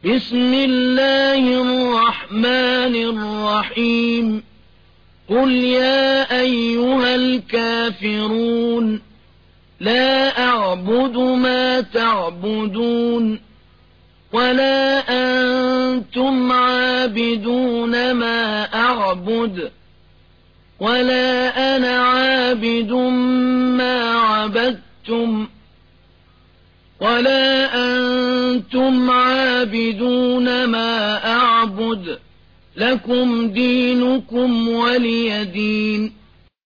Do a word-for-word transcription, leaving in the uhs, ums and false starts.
بسم الله الرحمن الرحيم قل يا أيها الكافرون لا أعبد ما تعبدون ولا أنتم عابدون ما أعبد ولا أنا عابد ما عبدتم ولا أنتم عابدون ما أعبد لكم دينكم ولي دين.